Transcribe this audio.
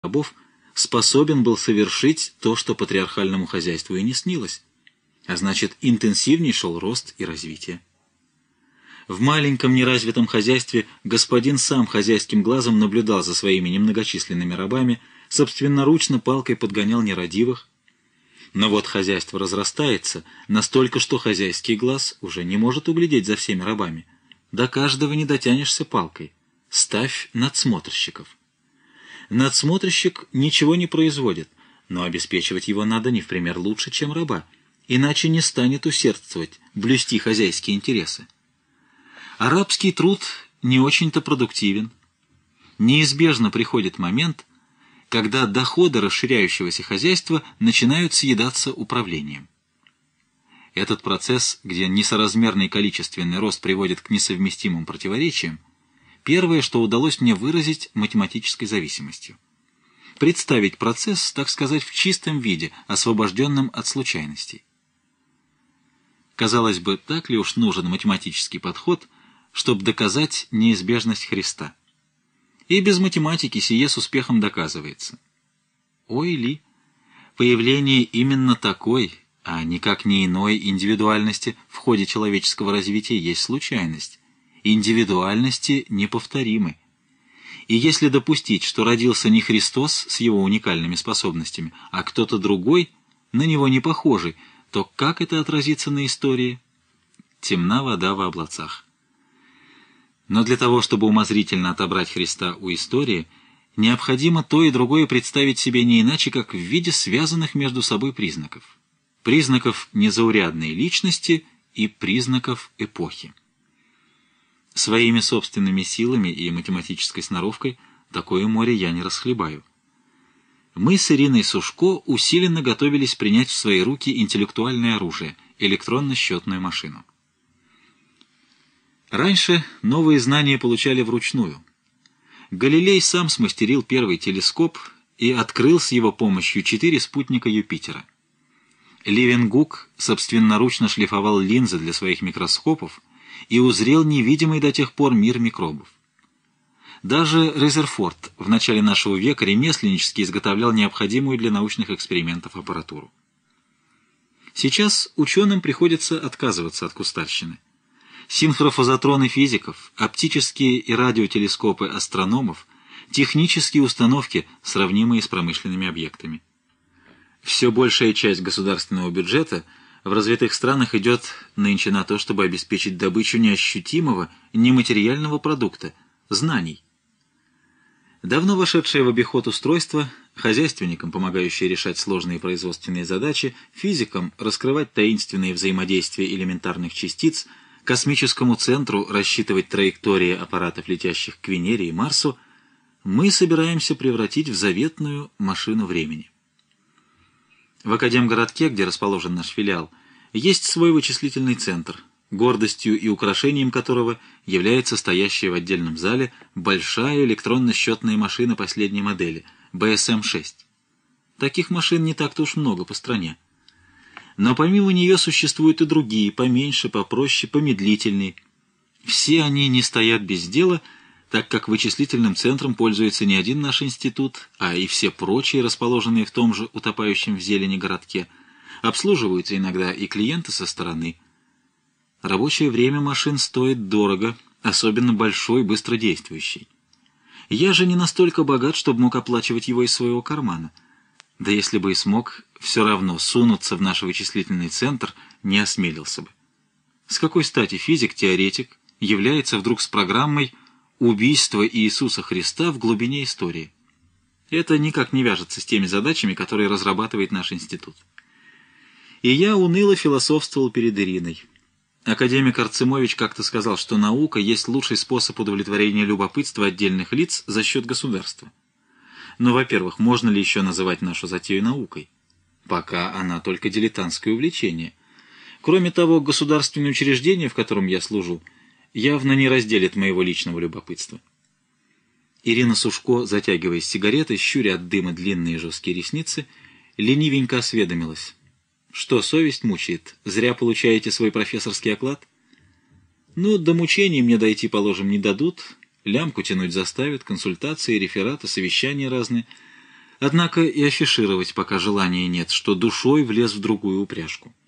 рабов, способен был совершить то, что патриархальному хозяйству и не снилось. А значит, интенсивней шел рост и развитие. В маленьком неразвитом хозяйстве господин сам хозяйским глазом наблюдал за своими немногочисленными рабами, собственноручно палкой подгонял нерадивых. Но вот хозяйство разрастается настолько, что хозяйский глаз уже не может углядеть за всеми рабами. До каждого не дотянешься палкой. Ставь надсмотрщиков. Надсмотрщик ничего не производит, но обеспечивать его надо не в пример лучше, чем раба, иначе не станет усердствовать, блюсти хозяйские интересы. Арабский труд не очень-то продуктивен. Неизбежно приходит момент, когда доходы расширяющегося хозяйства начинают съедаться управлением. Этот процесс, где несоразмерный количественный рост приводит к несовместимым противоречиям, первое, что удалось мне выразить математической зависимостью. Представить процесс, так сказать, в чистом виде, освобожденном от случайностей. Казалось бы, так ли уж нужен математический подход, чтобы доказать неизбежность Христа? И без математики сие с успехом доказывается. Ой ли, появление именно такой, а никак не иной индивидуальности в ходе человеческого развития есть случайность. Индивидуальности неповторимы. И если допустить, что родился не Христос с его уникальными способностями, а кто-то другой, на него не похожий, то как это отразится на истории? Темна вода в облацах. Но для того, чтобы умозрительно отобрать Христа у истории, необходимо то и другое представить себе не иначе, как в виде связанных между собой признаков. Признаков незаурядной личности и признаков эпохи. Своими собственными силами и математической сноровкой такое море я не расхлебаю. Мы с Ириной Сушко усиленно готовились принять в свои руки интеллектуальное оружие – электронно-счетную машину. Раньше новые знания получали вручную. Галилей сам смастерил первый телескоп и открыл с его помощью 4 спутника Юпитера. Левенгук собственноручно шлифовал линзы для своих микроскопов и узрел невидимый до тех пор мир микробов. Даже Резерфорд в начале нашего века ремесленнически изготовлял необходимую для научных экспериментов аппаратуру. Сейчас ученым приходится отказываться от кустарщины. Синхрофазотроны физиков, оптические и радиотелескопы астрономов, технические установки, сравнимые с промышленными объектами. Все большая часть государственного бюджета в развитых странах идет нынче на то, чтобы обеспечить добычу неощутимого, нематериального продукта – знаний. Давно вошедшее в обиход устройство, хозяйственникам, помогающее решать сложные производственные задачи, физикам раскрывать таинственные взаимодействия элементарных частиц, космическому центру рассчитывать траектории аппаратов, летящих к Венере и Марсу, мы собираемся превратить в заветную машину времени. В Академгородке, где расположен наш филиал, есть свой вычислительный центр, гордостью и украшением которого является стоящая в отдельном зале большая электронно-счетная машина последней модели BSM-6. Таких машин не так-то уж много по стране. Но помимо нее существуют и другие, поменьше, попроще, помедлительнее. Все они не стоят без дела, так как вычислительным центром пользуется не один наш институт, а и все прочие, расположенные в том же утопающем в зелени городке. Обслуживаются иногда и клиенты со стороны. Рабочее время машин стоит дорого, особенно большой, быстродействующий. Я же не настолько богат, чтобы мог оплачивать его из своего кармана. Да если бы и смог, все равно сунуться в наш вычислительный центр не осмелился бы. С какой стати физик-теоретик является вдруг с программой «Убийство Иисуса Христа в глубине истории»? Это никак не вяжется с теми задачами, которые разрабатывает наш институт. И я уныло философствовал перед Ириной. Академик Арцемович как-то сказал, что наука есть лучший способ удовлетворения любопытства отдельных лиц за счет государства. Но, во-первых, можно ли еще называть нашу затею наукой? Пока она только дилетантское увлечение. Кроме того, государственное учреждение, в котором я служу, явно не разделит моего личного любопытства. Ирина Сушко, затягиваясь сигаретой, щуря от дыма длинные жесткие ресницы, ленивенько осведомилась. Что, совесть мучает? Зря получаете свой профессорский оклад? Ну, до мучений мне дойти, положим, не дадут. Лямку тянуть заставят, консультации, рефераты, совещания разные. Однако и афишировать пока желания нет, что душой влез в другую упряжку.